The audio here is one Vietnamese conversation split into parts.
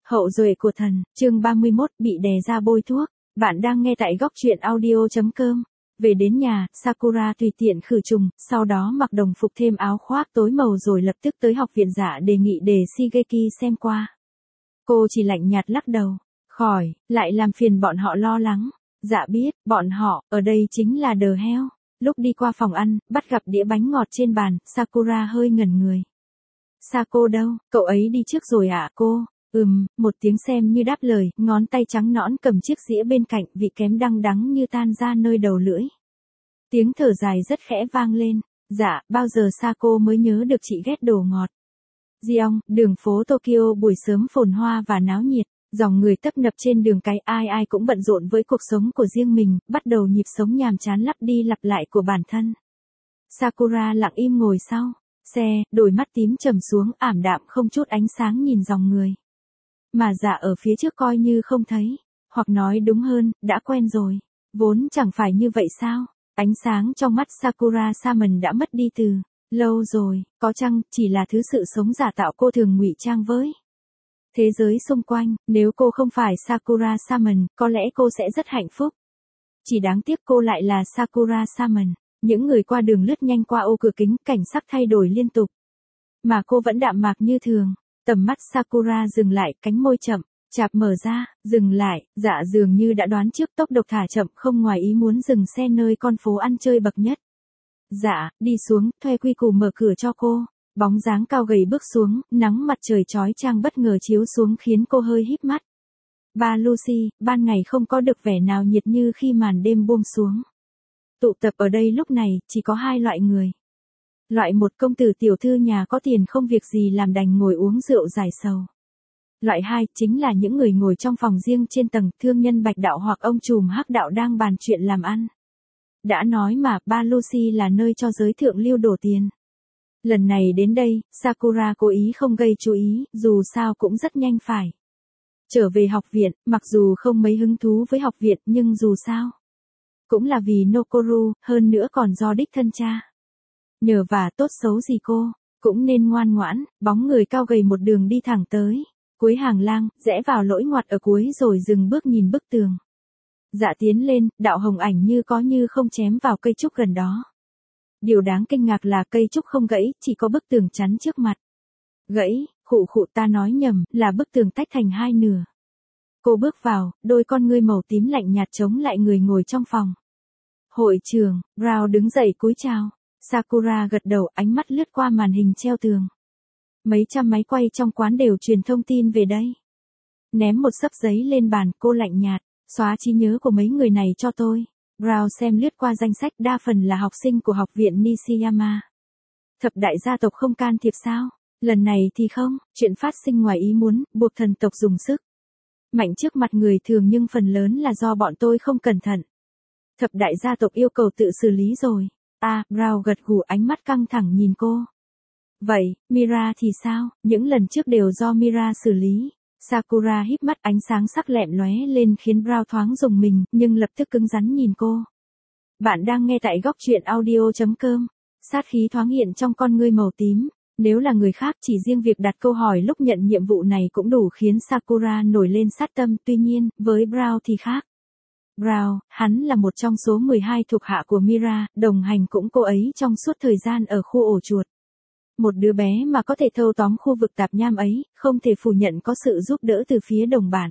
Hậu duệ của thần, chương 31, bị đè ra bôi thuốc. Bạn đang nghe tại góc truyện audio.com. Về đến nhà, Sakura tùy tiện khử trùng, sau đó mặc đồng phục thêm áo khoác tối màu rồi lập tức tới học viện dạ đề nghị để Shigeki xem qua. Cô chỉ lạnh nhạt lắc đầu. Khỏi, lại làm phiền bọn họ lo lắng. Dạ biết, bọn họ, ở đây chính là đờ heo. Lúc đi qua phòng ăn, bắt gặp đĩa bánh ngọt trên bàn, Sakura hơi ngẩn người. Sako đâu, cậu ấy đi trước rồi ạ cô? Một tiếng xem như đáp lời, ngón tay trắng nõn cầm chiếc dĩa bên cạnh, vị kém đăng đắng như tan ra nơi đầu lưỡi. Tiếng thở dài rất khẽ vang lên. Dạ, bao giờ Sako mới nhớ được chị ghét đồ ngọt. Giong, đường phố Tokyo buổi sớm phồn hoa và náo nhiệt, dòng người tấp nập trên đường cái, ai ai cũng bận rộn với cuộc sống của riêng mình, bắt đầu nhịp sống nhàm chán lặp đi lặp lại của bản thân. Sakura lặng im ngồi sau xe, đôi mắt tím trầm xuống, ảm đạm không chút ánh sáng nhìn dòng người. Mà dạ ở phía trước coi như không thấy, hoặc nói đúng hơn, đã quen rồi. Vốn chẳng phải như vậy sao? Ánh sáng trong mắt Sakura Saman đã mất đi từ lâu rồi, có chăng chỉ là thứ sự sống giả tạo cô thường ngụy trang với thế giới xung quanh. Nếu cô không phải Sakura Saman, có lẽ cô sẽ rất hạnh phúc. Chỉ đáng tiếc cô lại là Sakura Saman. Những người qua đường lướt nhanh qua ô cửa kính, cảnh sắc thay đổi liên tục. Mà cô vẫn đạm mạc như thường. Tầm mắt Sakura dừng lại, cánh môi chậm, chạp mở ra, dừng lại, dạ dường như đã đoán trước tốc độ thả chậm, không ngoài ý muốn dừng xe nơi con phố ăn chơi bậc nhất. Dạ, đi xuống, thuê quy củ mở cửa cho cô. Bóng dáng cao gầy bước xuống, nắng mặt trời chói chang bất ngờ chiếu xuống khiến cô hơi híp mắt. Ba Lucy, ban ngày không có được vẻ nào nhiệt như khi màn đêm buông xuống. Tụ tập ở đây lúc này, chỉ có hai loại người. Loại một, công tử tiểu thư nhà có tiền không việc gì làm đành ngồi uống rượu giải sầu. Loại hai, chính là những người ngồi trong phòng riêng trên tầng, thương nhân bạch đạo hoặc ông trùm hắc đạo đang bàn chuyện làm ăn. Đã nói mà, Ba Lucy là nơi cho giới thượng lưu đổ tiền. Lần này đến đây, Sakura cố ý không gây chú ý, dù sao cũng rất nhanh phải trở về học viện, mặc dù không mấy hứng thú với học viện nhưng dù sao cũng là vì Nokoru, hơn nữa còn do đích thân cha. Nhờ vả tốt xấu gì cô cũng nên ngoan ngoãn. Bóng người cao gầy một đường đi thẳng tới cuối hàng lang, rẽ vào lỗi ngoặt ở cuối rồi dừng bước nhìn bức tường. Dạ tiến lên, đạo hồng ảnh như có như không chém vào cây trúc gần đó. Điều đáng kinh ngạc là cây trúc không gãy, chỉ có bức tường chắn trước mặt. Gãy, khụ ta nói nhầm, là bức tường tách thành hai nửa. Cô bước vào, đôi con ngươi màu tím lạnh nhạt chống lại người ngồi trong phòng. Hội trường, Brown đứng dậy cúi chào. Sakura gật đầu, ánh mắt lướt qua màn hình treo tường. Mấy trăm máy quay trong quán đều truyền thông tin về đây. Ném một xấp giấy lên bàn, cô lạnh nhạt, xóa trí nhớ của mấy người này cho tôi. Brown xem lướt qua danh sách, đa phần là học sinh của học viện Nishiyama. Thập đại gia tộc không can thiệp sao? Lần này thì không, chuyện phát sinh ngoài ý muốn, buộc thần tộc dùng sức mạnh trước mặt người thường nhưng phần lớn là do bọn tôi không cẩn thận. Thập đại gia tộc yêu cầu tự xử lý rồi. Brown gật gù, ánh mắt căng thẳng nhìn cô. Vậy, Mira thì sao? Những lần trước đều do Mira xử lý. Sakura híp mắt, ánh sáng sắc lẹm lóe lên khiến Brown thoáng rùng mình, nhưng lập tức cứng rắn nhìn cô. Bạn đang nghe tại góc truyện audio.com. Sát khí thoáng hiện trong con ngươi màu tím. Nếu là người khác, chỉ riêng việc đặt câu hỏi lúc nhận nhiệm vụ này cũng đủ khiến Sakura nổi lên sát tâm, tuy nhiên, với Brown thì khác. Brown, hắn là một trong số 12 thuộc hạ của Mira, đồng hành cũng cô ấy trong suốt thời gian ở khu ổ chuột. Một đứa bé mà có thể thâu tóm khu vực tạp nham ấy, không thể phủ nhận có sự giúp đỡ từ phía đồng bạn.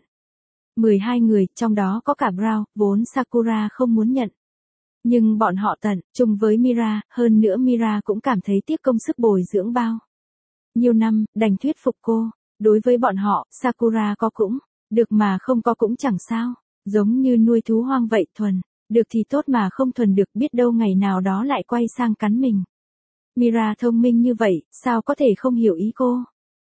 12 người, trong đó có cả Brown, vốn Sakura không muốn nhận. Nhưng bọn họ tận chung với Mira, hơn nữa Mira cũng cảm thấy tiếc công sức bồi dưỡng bao nhiêu năm, đành thuyết phục cô. Đối với bọn họ, Sakura có cũng được mà không có cũng chẳng sao. Giống như nuôi thú hoang vậy, thuần được thì tốt mà không thuần được, biết đâu ngày nào đó lại quay sang cắn mình. Mira thông minh như vậy, sao có thể không hiểu ý cô?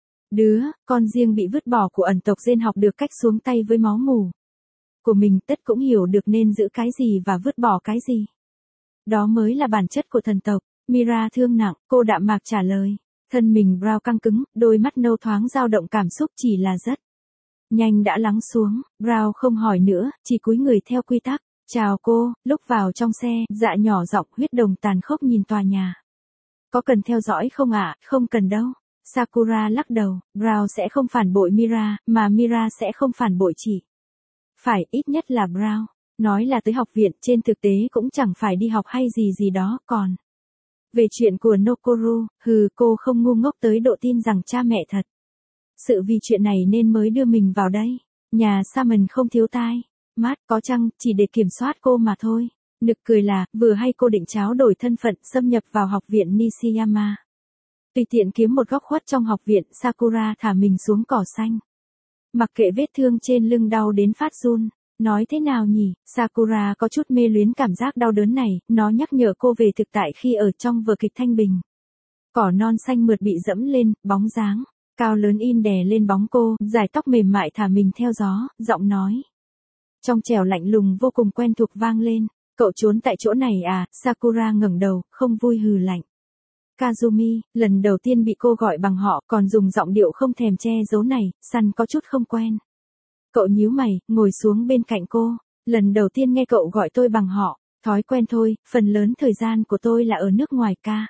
Con riêng bị vứt bỏ của ẩn tộc Gen học được cách xuống tay với máu mủ của mình, tất cũng hiểu được nên giữ cái gì và vứt bỏ cái gì. Đó mới là bản chất của thần tộc. Mira thương nặng, cô đạm mạc trả lời. Thân mình Brown căng cứng, đôi mắt nâu thoáng dao động cảm xúc, chỉ là rất nhanh đã lắng xuống. Brown không hỏi nữa, chỉ cúi người theo quy tắc. Chào cô. Lúc vào trong xe, dạ nhỏ giọng huyết đồng tàn khốc nhìn tòa nhà. Có cần theo dõi không ạ? Không cần đâu. Sakura lắc đầu, Brown sẽ không phản bội Mira, mà Mira sẽ không phản bội chị. Phải, ít nhất là Brown. Nói là tới học viện, trên thực tế cũng chẳng phải đi học hay gì gì đó, còn. Về chuyện của Nokoru, cô không ngu ngốc tới độ tin rằng cha mẹ thật. Sự vì chuyện này nên mới đưa mình vào đây. Nhà Salmon không thiếu tai. Mát có chăng, chỉ để kiểm soát cô mà thôi. Nực cười là, vừa hay cô định tráo đổi thân phận xâm nhập vào học viện Nishiyama. Tùy tiện kiếm một góc khuất trong học viện, Sakura thả mình xuống cỏ xanh. Mặc kệ vết thương trên lưng đau đến phát run. Nói thế nào nhỉ, Sakura có chút mê luyến cảm giác đau đớn này, nó nhắc nhở cô về thực tại khi ở trong vở kịch Thanh Bình. Cỏ non xanh mượt bị dẫm lên, bóng dáng, cao lớn in đè lên bóng cô, dài tóc mềm mại thả mình theo gió, giọng nói. Trong trẻo lạnh lùng vô cùng quen thuộc vang lên, cậu trốn tại chỗ này à, Sakura ngẩng đầu, không vui hừ lạnh. Kazumi, lần đầu tiên bị cô gọi bằng họ còn dùng giọng điệu không thèm che giấu này, Sun có chút không quen. Cậu nhíu mày, ngồi xuống bên cạnh cô. Lần đầu tiên nghe cậu gọi tôi bằng họ, thói quen thôi, phần lớn thời gian của tôi là ở nước ngoài ca.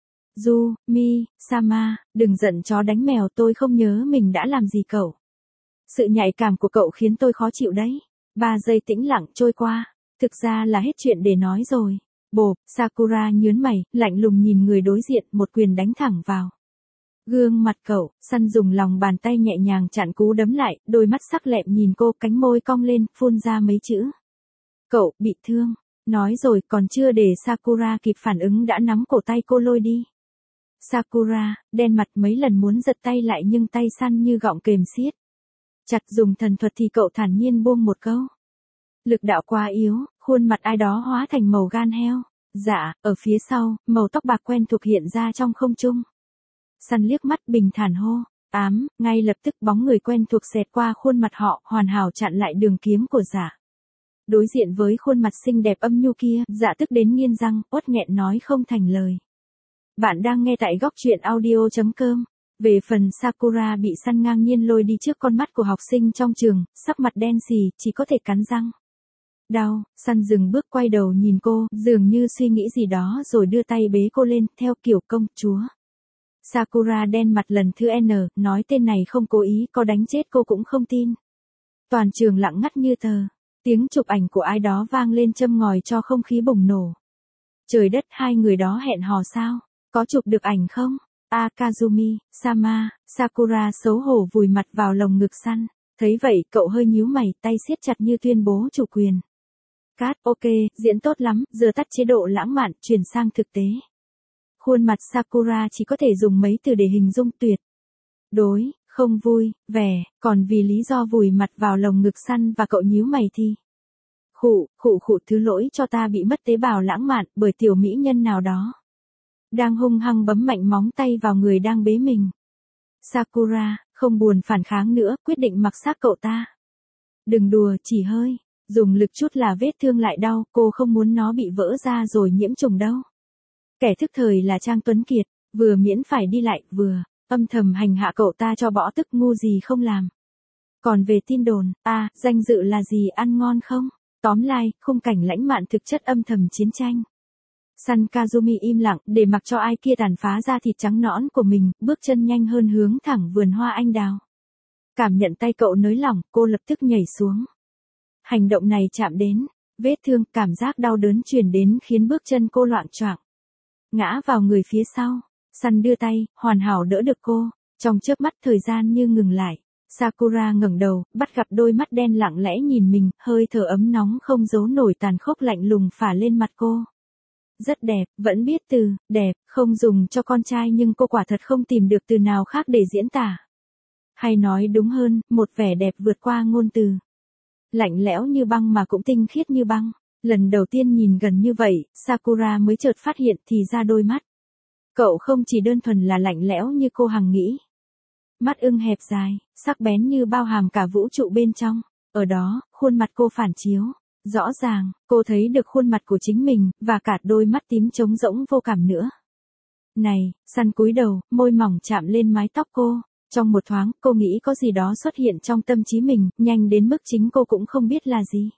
Sama, đừng giận chó đánh mèo, tôi không nhớ mình đã làm gì cậu. Sự nhạy cảm của cậu khiến tôi khó chịu đấy. 3 giây tĩnh lặng trôi qua, thực ra là hết chuyện để nói rồi. Bộp, Sakura nhớn mày, lạnh lùng nhìn người đối diện, một quyền đánh thẳng vào. Gương mặt cậu, Sun dùng lòng bàn tay nhẹ nhàng chặn cú đấm lại, đôi mắt sắc lẹm nhìn cô, cánh môi cong lên, phun ra mấy chữ. Cậu, bị thương. Nói rồi, còn chưa để Sakura kịp phản ứng đã nắm cổ tay cô lôi đi. Sakura, đen mặt mấy lần muốn giật tay lại nhưng tay Sun như gọng kềm siết. Chặt dùng thần thuật thì cậu thản nhiên buông một câu. Lực đạo quá yếu, khuôn mặt ai đó hóa thành màu gan heo. Dạ, ở phía sau, màu tóc bạc quen thuộc hiện ra trong không trung. Sun liếc mắt bình thản hô, ngay lập tức bóng người quen thuộc xẹt qua khuôn mặt họ, hoàn hảo chặn lại đường kiếm của Dạ. Đối diện với khuôn mặt xinh đẹp âm nhu kia, Dạ tức đến nghiến răng, uất nghẹn nói không thành lời. Bạn đang nghe tại góc truyện audio.com. Về phần Sakura bị Sun ngang nhiên lôi đi trước con mắt của học sinh trong trường, sắc mặt đen xì, chỉ có thể cắn răng. Đau, Sun dừng bước quay đầu nhìn cô, dường như suy nghĩ gì đó rồi đưa tay bế cô lên, theo kiểu công chúa. Sakura đen mặt lần thứ N, nói tên này không cố ý, có đánh chết cô cũng không tin. Toàn trường lặng ngắt như tờ, tiếng chụp ảnh của ai đó vang lên châm ngòi cho không khí bùng nổ. Trời đất, hai người đó hẹn hò sao? Có chụp được ảnh không? Kazumi, Sama, Sakura xấu hổ vùi mặt vào lồng ngực Sun. Thấy vậy, cậu hơi nhíu mày, tay siết chặt như tuyên bố chủ quyền. Cát, ok, diễn tốt lắm, giờ tắt chế độ lãng mạn, chuyển sang thực tế. Khuôn mặt Sakura chỉ có thể dùng mấy từ để hình dung tuyệt. Đối, không vui, vẻ, còn vì lý do vùi mặt vào lồng ngực Sun và cậu nhíu mày thì. Khụ, thứ lỗi cho ta bị mất tế bào lãng mạn bởi tiểu mỹ nhân nào đó. Đang hung hăng bấm mạnh móng tay vào người đang bế mình. Sakura, không buồn phản kháng nữa, quyết định mặc xác cậu ta. Đừng đùa, chỉ hơi. Dùng lực chút là vết thương lại đau, cô không muốn nó bị vỡ ra rồi nhiễm trùng đâu. Kẻ thức thời là Trang Tuấn Kiệt, vừa miễn phải đi lại, vừa âm thầm hành hạ cậu ta cho bỏ tức ngu gì không làm. Còn về tin đồn, danh dự là gì ăn ngon không? Tóm lại, khung cảnh lãnh mạn thực chất âm thầm chiến tranh. Sun Kazumi im lặng, để mặc cho ai kia tàn phá ra thịt trắng nõn của mình, bước chân nhanh hơn hướng thẳng vườn hoa anh đào. Cảm nhận tay cậu nới lỏng, cô lập tức nhảy xuống. Hành động này chạm đến, vết thương, cảm giác đau đớn truyền đến khiến bước chân cô loạng choạng. Ngã vào người phía sau, Sun đưa tay, hoàn hảo đỡ được cô, trong chớp mắt thời gian như ngừng lại. Sakura ngẩng đầu, bắt gặp đôi mắt đen lặng lẽ nhìn mình, hơi thở ấm nóng không giấu nổi tàn khốc lạnh lùng phả lên mặt cô. Rất đẹp, vẫn biết từ, đẹp, không dùng cho con trai nhưng cô quả thật không tìm được từ nào khác để diễn tả. Hay nói đúng hơn, một vẻ đẹp vượt qua ngôn từ. Lạnh lẽo như băng mà cũng tinh khiết như băng. Lần đầu tiên nhìn gần như vậy, Sakura mới chợt phát hiện thì ra đôi mắt. Cậu không chỉ đơn thuần là lạnh lẽo như cô hằng nghĩ. Mắt ưng hẹp dài, sắc bén như bao hàm cả vũ trụ bên trong. Ở đó, khuôn mặt cô phản chiếu. Rõ ràng, cô thấy được khuôn mặt của chính mình, và cả đôi mắt tím trống rỗng vô cảm nữa. Này, Sun cúi đầu, môi mỏng chạm lên mái tóc cô. Trong một thoáng, cô nghĩ có gì đó xuất hiện trong tâm trí mình, nhanh đến mức chính cô cũng không biết là gì.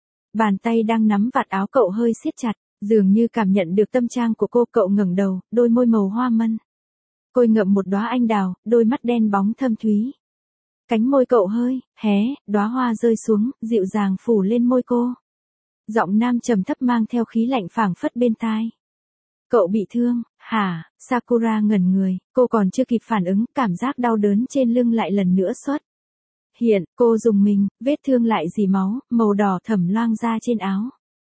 Bàn tay đang nắm vạt áo cậu hơi siết chặt, dường như cảm nhận được tâm trạng của cô, cậu ngẩng đầu, đôi môi màu hoa mân. Côi ngậm một đóa anh đào, đôi mắt đen bóng thâm thúy. Cánh môi cậu hơi hé, đóa hoa rơi xuống, dịu dàng phủ lên môi cô. Giọng nam trầm thấp mang theo khí lạnh phảng phất bên tai. Cậu bị thương, hả? Sakura ngẩn người, cô còn chưa kịp phản ứng, cảm giác đau đớn trên lưng lại lần nữa xuất hiện, cô dùng mình, vết thương lại dì máu, màu đỏ thẫm loang ra trên áo.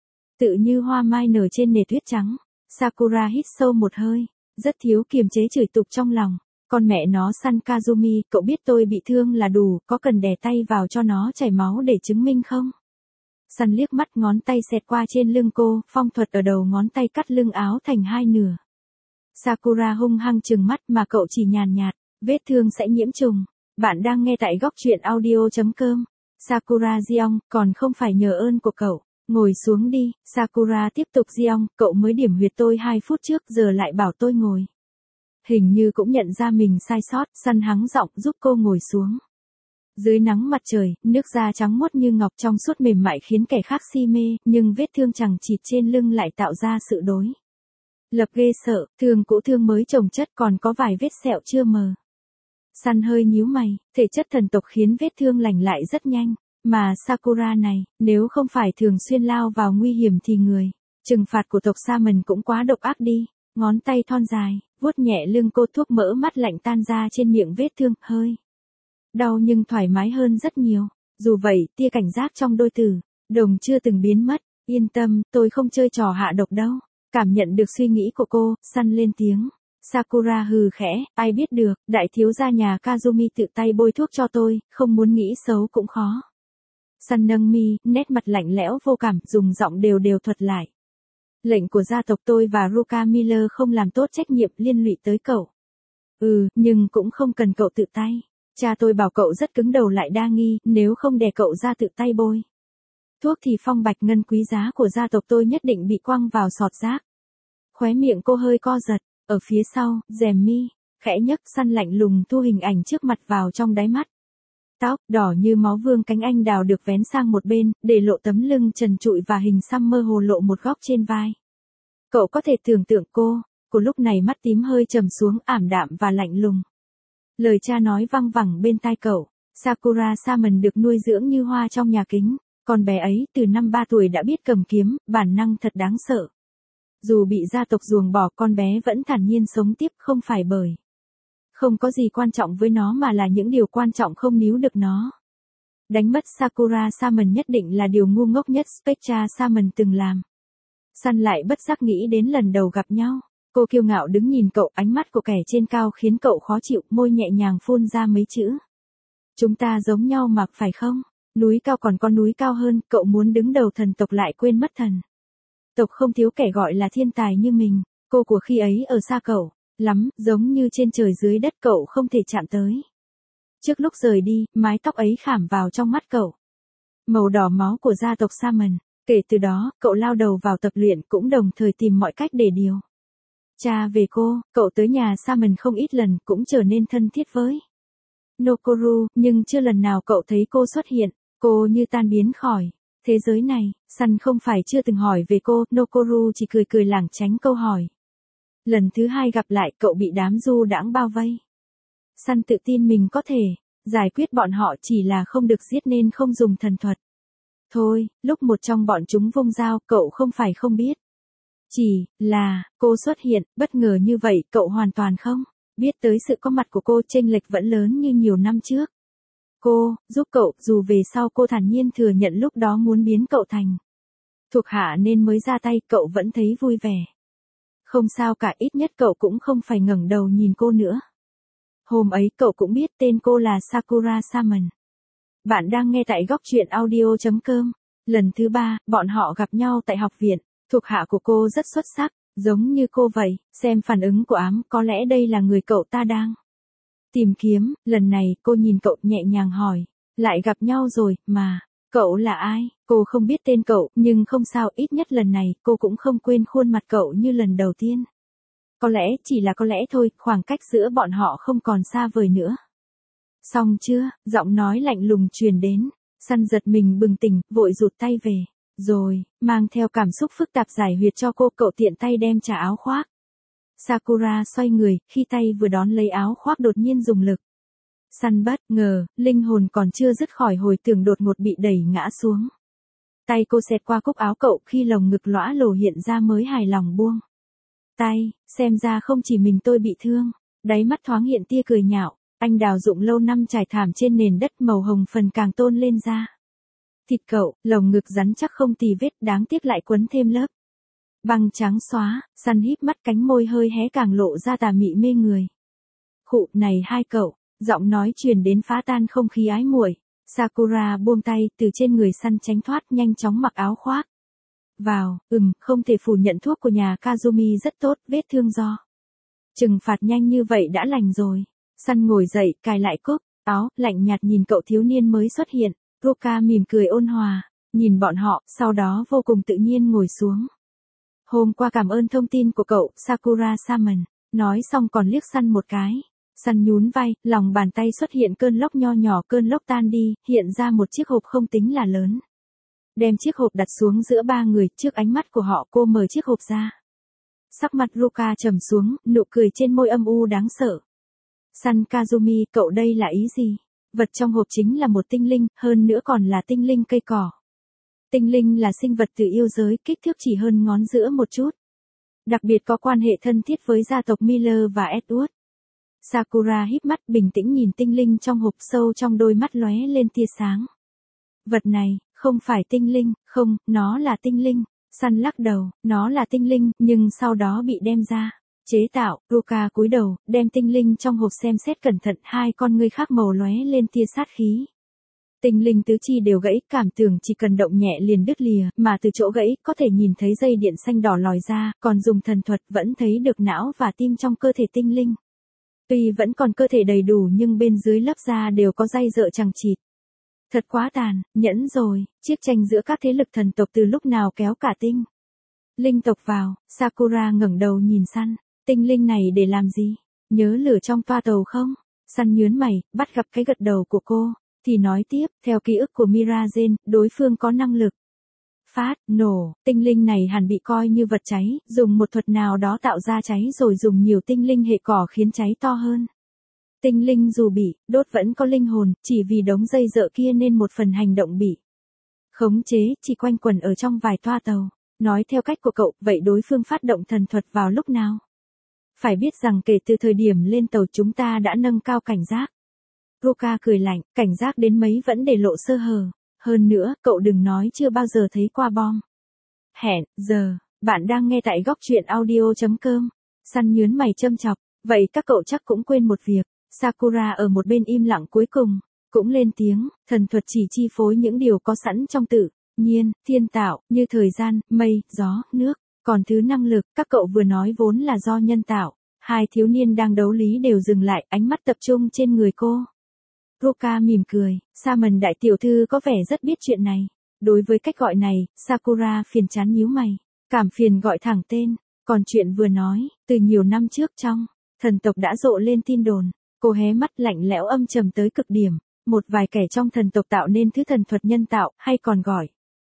Tự như hoa mai nở trên nền tuyết trắng. Sakura hít sâu một hơi, rất thiếu kiềm chế chửi tục trong lòng. Con mẹ nó San Kazumi, cậu biết tôi bị thương là đủ, có cần đè tay vào cho nó chảy máu để chứng minh không? San liếc mắt ngón tay xẹt qua trên lưng cô, phong thuật ở đầu ngón tay cắt lưng áo thành hai nửa. Sakura hung hăng trừng mắt mà cậu chỉ nhàn nhạt, vết thương sẽ nhiễm trùng. Bạn đang nghe tại góc truyện audio.com. Sakura Giong, còn không phải nhờ ơn của cậu. Ngồi xuống đi, Sakura tiếp tục Giong, cậu mới điểm huyệt tôi 2 phút trước giờ lại bảo tôi ngồi. Hình như cũng nhận ra mình sai sót, San hắng giọng giúp cô ngồi xuống. Dưới nắng mặt trời, nước da trắng muốt như ngọc trong suốt mềm mại khiến kẻ khác si mê, nhưng vết thương chằng chịt trên lưng lại tạo ra sự đối lập ghê sợ, thương cũ thương mới chồng chất còn có vài vết sẹo chưa mờ. San hơi nhíu mày, thể chất thần tộc khiến vết thương lành lại rất nhanh, mà Sakura này, nếu không phải thường xuyên lao vào nguy hiểm thì người, trừng phạt của tộc Shaman cũng quá độc ác đi. Ngón tay thon dài, vuốt nhẹ lưng cô, thuốc mỡ mắt lạnh tan ra trên miệng vết thương, hơi đau nhưng thoải mái hơn rất nhiều. Dù vậy, tia cảnh giác trong đôi tử đồng chưa từng biến mất. Yên tâm, tôi không chơi trò hạ độc đâu. Cảm nhận được suy nghĩ của cô, San lên tiếng. Sakura hừ khẽ, ai biết được, đại thiếu gia nhà Kazumi tự tay bôi thuốc cho tôi, không muốn nghĩ xấu cũng khó. San nâng mi, nét mặt lạnh lẽo vô cảm, dùng giọng đều đều thuật lại. Lệnh của gia tộc tôi và Ruka Miller không làm tốt trách nhiệm liên lụy tới cậu. Nhưng cũng không cần cậu tự tay. Cha tôi bảo cậu rất cứng đầu lại đa nghi, nếu không đè cậu ra tự tay bôi thuốc thì phong bạch ngân quý giá của gia tộc tôi nhất định bị quăng vào sọt rác. Khóe miệng cô hơi co giật, ở phía sau, rèm mi, khẽ nhấc, San lạnh lùng thu hình ảnh trước mặt vào trong đáy mắt. Tóc đỏ như máu vương cánh anh đào được vén sang một bên, để lộ tấm lưng trần trụi và hình xăm mơ hồ lộ một góc trên vai. Cậu có thể tưởng tượng cô lúc này mắt tím hơi trầm xuống, ảm đạm và lạnh lùng. Lời cha nói văng vẳng bên tai cậu. Sakura Shaman được nuôi dưỡng như hoa trong nhà kính, con bé ấy từ năm 3 tuổi đã biết cầm kiếm, bản năng thật đáng sợ. Dù bị gia tộc ruồng bỏ, con bé vẫn thản nhiên sống tiếp, không phải bởi không có gì quan trọng với nó mà là những điều quan trọng không níu được nó. Đánh mất Sakura Shaman nhất định là điều ngu ngốc nhất Spectra Shaman từng làm. San lại bất giác nghĩ đến lần đầu gặp nhau. Cô kiêu ngạo đứng nhìn cậu, ánh mắt của kẻ trên cao khiến cậu khó chịu, môi nhẹ nhàng phun ra mấy chữ. Chúng ta giống nhau mà, phải không? Núi cao còn có núi cao hơn, cậu muốn đứng đầu thần tộc lại quên mất thần tộc không thiếu kẻ gọi là thiên tài như mình. Cô của khi ấy ở xa cậu lắm, giống như trên trời dưới đất cậu không thể chạm tới. Trước lúc rời đi, mái tóc ấy khảm vào trong mắt cậu. Màu đỏ máu của gia tộc Shaman. Kể từ đó, cậu lao đầu vào tập luyện, cũng đồng thời tìm mọi cách để điều tra về cô. Cậu tới nhà Shaman không ít lần, cũng trở nên thân thiết với Nokoru, nhưng chưa lần nào cậu thấy cô xuất hiện. Cô như tan biến khỏi thế giới này. San không phải chưa từng hỏi về cô, Nokoru chỉ cười cười lảng tránh câu hỏi. Lần thứ 2 gặp lại, cậu bị đám du đãng bao vây. San tự tin mình có thể giải quyết bọn họ, chỉ là không được giết nên không dùng thần thuật. Thôi, lúc một trong bọn chúng vung dao, cậu không phải không biết. Chỉ là, cô xuất hiện, bất ngờ như vậy, cậu hoàn toàn không biết tới sự có mặt của cô, chênh lệch vẫn lớn như nhiều năm trước. Cô giúp cậu, dù về sau cô thản nhiên thừa nhận lúc đó muốn biến cậu thành thuộc hạ nên mới ra tay, cậu vẫn thấy vui vẻ. Không sao cả, ít nhất cậu cũng không phải ngẩng đầu nhìn cô nữa. Hôm ấy cậu cũng biết tên cô là Sakura Shaman. Bạn đang nghe tại góc truyện audio.com. Lần thứ 3, bọn họ gặp nhau tại học viện. Thuộc hạ của cô rất xuất sắc, giống như cô vậy. Xem phản ứng của ám, có lẽ đây là người cậu ta đang tìm kiếm. Lần này cô nhìn cậu nhẹ nhàng hỏi. Lại gặp nhau rồi, mà. Cậu là ai? Cô không biết tên cậu, nhưng không sao, ít nhất lần này cô cũng không quên khuôn mặt cậu như lần đầu tiên. Có lẽ, chỉ là có lẽ thôi, khoảng cách giữa bọn họ không còn xa vời nữa. Xong chưa? Giọng nói lạnh lùng truyền đến. San giật mình bừng tỉnh, vội rụt tay về. Rồi, mang theo cảm xúc phức tạp giải huyệt cho cô, cậu tiện tay đem trả áo khoác Sakura xoay người, khi tay vừa đón lấy áo khoác đột nhiên dùng lực. Sun bất ngờ, linh hồn còn chưa dứt khỏi hồi tưởng đột ngột bị đẩy ngã xuống. Tay cô xẹt qua cúc áo cậu khi lồng ngực lõa lồ hiện ra mới hài lòng buông tay, xem ra không chỉ mình tôi bị thương. Đáy mắt thoáng hiện tia cười nhạo, anh đào dụng lâu năm trải thảm trên nền đất màu hồng phần càng tôn lên ra. Thịt cậu, lồng ngực rắn chắc không tì vết, đáng tiếc lại quấn thêm lớp băng trắng xóa. Sun híp mắt, cánh môi hơi hé càng lộ ra tà mị mê người. Khụ, này hai cậu, giọng nói truyền đến phá tan không khí ái muội. Sakura buông tay từ trên người Sun tránh thoát, nhanh chóng mặc áo khoác. Vào, không thể phủ nhận thuốc của nhà Kazumi rất tốt, vết thương do trừng phạt nhanh như vậy đã lành rồi. Sun ngồi dậy, cài lại cúc áo, lạnh nhạt nhìn cậu thiếu niên mới xuất hiện. Ruka mỉm cười ôn hòa, nhìn bọn họ, sau đó vô cùng tự nhiên ngồi xuống. Hôm qua cảm ơn thông tin của cậu, Sakura-sama. Nói xong còn liếc Sun một cái. Sun nhún vai, lòng bàn tay xuất hiện cơn lốc nho nhỏ, cơn lốc tan đi, hiện ra một chiếc hộp không tính là lớn. Đem chiếc hộp đặt xuống giữa ba người, trước ánh mắt của họ cô mở chiếc hộp ra. Sắc mặt Ruka trầm xuống, nụ cười trên môi âm u đáng sợ. Sun Kazumi, cậu đây là ý gì? Vật trong hộp chính là một tinh linh, hơn nữa còn là tinh linh cây cỏ. Tinh linh là sinh vật từ yêu giới, kích thước chỉ hơn ngón giữa một chút. Đặc biệt có quan hệ thân thiết với gia tộc Miller và Edward. Sakura híp mắt bình tĩnh nhìn tinh linh trong hộp, sâu trong đôi mắt lóe lên tia sáng. Vật này, không phải tinh linh, không, nó là tinh linh. Sun lắc đầu, nó là tinh linh, nhưng sau đó bị đem ra chế tạo. Ruka cúi đầu, đem tinh linh trong hộp xem xét cẩn thận, hai con ngươi khác màu lóe lên tia sát khí. Tinh linh tứ chi đều gãy, cảm tưởng chỉ cần động nhẹ liền đứt lìa, mà từ chỗ gãy có thể nhìn thấy dây điện xanh đỏ lòi ra, còn dùng thần thuật vẫn thấy được não và tim trong cơ thể tinh linh. Tuy vẫn còn cơ thể đầy đủ nhưng bên dưới lớp da đều có dây dợ chằng chịt. Thật quá tàn, nhẫn rồi, chiếc tranh giữa các thế lực thần tộc từ lúc nào kéo cả tinh linh tộc vào. Sakura ngẩng đầu nhìn Sun, tinh linh này để làm gì? Nhớ lửa trong toa tàu không? Sun nhướng mày, bắt gặp cái gật đầu của cô, thì nói tiếp, theo ký ức của Mirazen, đối phương có năng lực phát nổ, tinh linh này hẳn bị coi như vật cháy, dùng một thuật nào đó tạo ra cháy rồi dùng nhiều tinh linh hệ cỏ khiến cháy to hơn. Tinh linh dù bị đốt vẫn có linh hồn, chỉ vì đống dây dợ kia nên một phần hành động bị khống chế, chỉ quanh quẩn ở trong vài toa tàu. Nói theo cách của cậu, vậy đối phương phát động thần thuật vào lúc nào? Phải biết rằng kể từ thời điểm lên tàu chúng ta đã nâng cao cảnh giác. Ruka cười lạnh, cảnh giác đến mấy vẫn để lộ sơ hở. Hơn nữa, cậu đừng nói chưa bao giờ thấy qua bom. Hẹn giờ, bạn đang nghe tại góc truyện audio.com. Sun nhướng mày châm chọc, vậy các cậu chắc cũng quên một việc. Sakura ở một bên im lặng cuối cùng, cũng lên tiếng, thần thuật chỉ chi phối những điều có sẵn trong tự nhiên, thiên tạo, như thời gian, mây, gió, nước. Còn thứ năng lực, các cậu vừa nói vốn là do nhân tạo. Hai thiếu niên đang đấu lý đều dừng lại, ánh mắt tập trung trên người cô. Ruka mỉm cười, Saman đại tiểu thư có vẻ rất biết chuyện này. Đối với cách gọi này, Sakura phiền chán nhíu mày, cảm phiền gọi thẳng tên. Còn chuyện vừa nói, từ nhiều năm trước trong thần tộc đã rộ lên tin đồn. Cô hé mắt lạnh lẽo âm trầm tới cực điểm. Một vài kẻ trong thần tộc tạo nên thứ thần thuật nhân tạo, hay còn gọi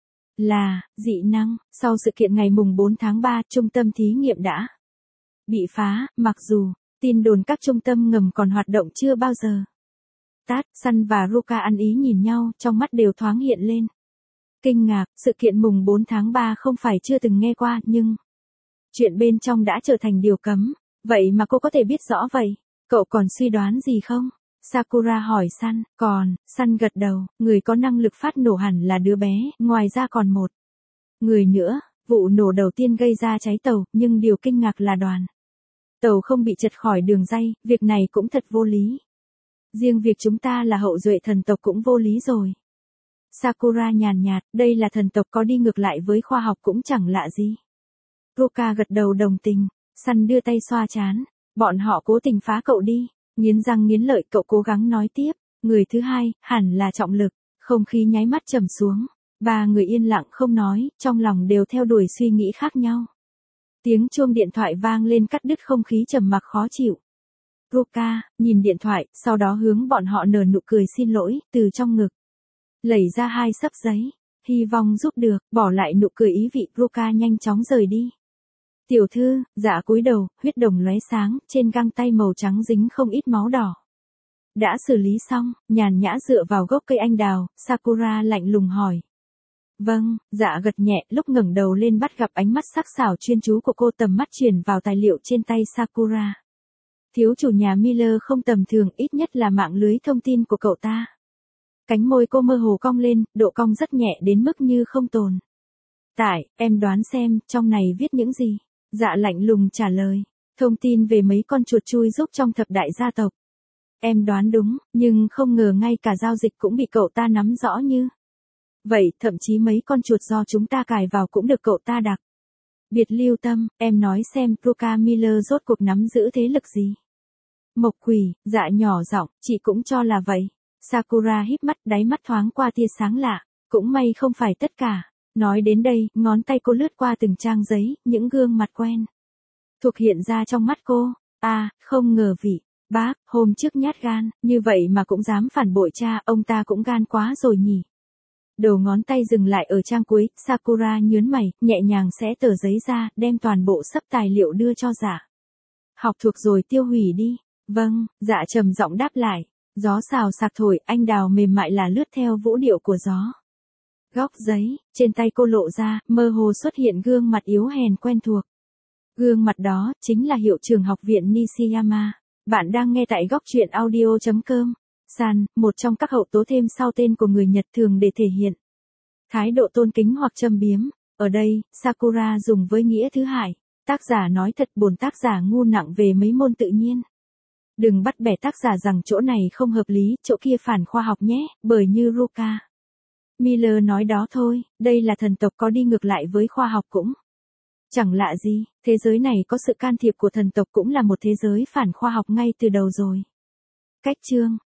là dị năng. Sau sự kiện ngày mùng 4 tháng 3, trung tâm thí nghiệm đã bị phá, mặc dù tin đồn các trung tâm ngầm còn hoạt động chưa bao giờ tát. Sun và Ruka ăn ý nhìn nhau, trong mắt đều thoáng hiện lên kinh ngạc. Sự kiện mùng 4 tháng 3 không phải chưa từng nghe qua, nhưng chuyện bên trong đã trở thành điều cấm. Vậy mà cô có thể biết rõ vậy? Cậu còn suy đoán gì không? Sakura hỏi Sun. Còn, Sun gật đầu, người có năng lực phát nổ hẳn là đứa bé, ngoài ra còn một người nữa. Vụ nổ đầu tiên gây ra cháy tàu, nhưng điều kinh ngạc là đoàn tàu không bị trật khỏi đường ray, việc này cũng thật vô lý. Riêng việc chúng ta là hậu duệ thần tộc cũng vô lý rồi. Sakura nhàn nhạt, đây là thần tộc có đi ngược lại với khoa học cũng chẳng lạ gì. Ruka gật đầu đồng tình. Sun đưa tay xoa trán, bọn họ cố tình phá cậu đi. Nghiến răng nghiến lợi, cậu cố gắng nói tiếp, người thứ hai, hẳn là trọng lực. Không khí nháy mắt trầm xuống. Ba người yên lặng không nói, trong lòng đều theo đuổi suy nghĩ khác nhau. Tiếng chuông điện thoại vang lên cắt đứt không khí trầm mặc khó chịu. Ruka nhìn điện thoại, sau đó hướng bọn họ nở nụ cười xin lỗi, từ trong ngực lẩy ra 2 xấp giấy, hy vọng giúp được, bỏ lại nụ cười ý vị. Ruka nhanh chóng rời đi. Tiểu thư, dạ cúi đầu, huyết đồng lóe sáng, trên găng tay màu trắng dính không ít máu đỏ. Đã xử lý xong, nhàn nhã dựa vào gốc cây anh đào, Sakura lạnh lùng hỏi. Vâng, dạ gật nhẹ, lúc ngẩng đầu lên bắt gặp ánh mắt sắc sảo chuyên chú của cô, tầm mắt chuyển vào tài liệu trên tay Sakura. Thiếu chủ nhà Miller không tầm thường, ít nhất là mạng lưới thông tin của cậu ta. Cánh môi cô mơ hồ cong lên, độ cong rất nhẹ đến mức như không tồn. Em đoán xem, trong này viết những gì? Dạ lạnh lùng trả lời. Thông tin về mấy con chuột chui giúp trong thập đại gia tộc. Em đoán đúng, nhưng không ngờ ngay cả giao dịch cũng bị cậu ta nắm rõ như. Vậy, thậm chí mấy con chuột do chúng ta cài vào cũng được cậu ta đặt. Biệt lưu tâm, em nói xem Ruka Miller rốt cuộc nắm giữ thế lực gì? Mộc quỷ, dạ nhỏ giọng, chị cũng cho là vậy. Sakura híp mắt, đáy mắt thoáng qua tia sáng lạ. Cũng may không phải tất cả. Nói đến đây, ngón tay cô lướt qua từng trang giấy, những gương mặt quen thuộc hiện ra trong mắt cô. Không ngờ vị bác, hôm trước nhát gan, như vậy mà cũng dám phản bội cha, ông ta cũng gan quá rồi nhỉ. Đầu ngón tay dừng lại ở trang cuối, Sakura nhớn mày, nhẹ nhàng xé tờ giấy ra, đem toàn bộ sấp tài liệu đưa cho dạ. Học thuộc rồi tiêu hủy đi. Vâng, dạ trầm giọng đáp lại. Gió xào xạc thổi, anh đào mềm mại là lướt theo vũ điệu của gió. Góc giấy, trên tay cô lộ ra, mơ hồ xuất hiện gương mặt yếu hèn quen thuộc. Gương mặt đó, chính là hiệu trưởng học viện Nishiyama. Bạn đang nghe tại góc truyện audio.com. San, một trong các hậu tố thêm sau tên của người Nhật thường để thể hiện thái độ tôn kính hoặc châm biếm. Ở đây, Sakura dùng với nghĩa thứ hai. Tác giả nói thật buồn, tác giả ngu nặng về mấy môn tự nhiên. Đừng bắt bẻ tác giả rằng chỗ này không hợp lý, chỗ kia phản khoa học nhé, bởi như Ruka Miller nói đó thôi, đây là thần tộc có đi ngược lại với khoa học cũng chẳng lạ gì, thế giới này có sự can thiệp của thần tộc cũng là một thế giới phản khoa học ngay từ đầu rồi. Cách chương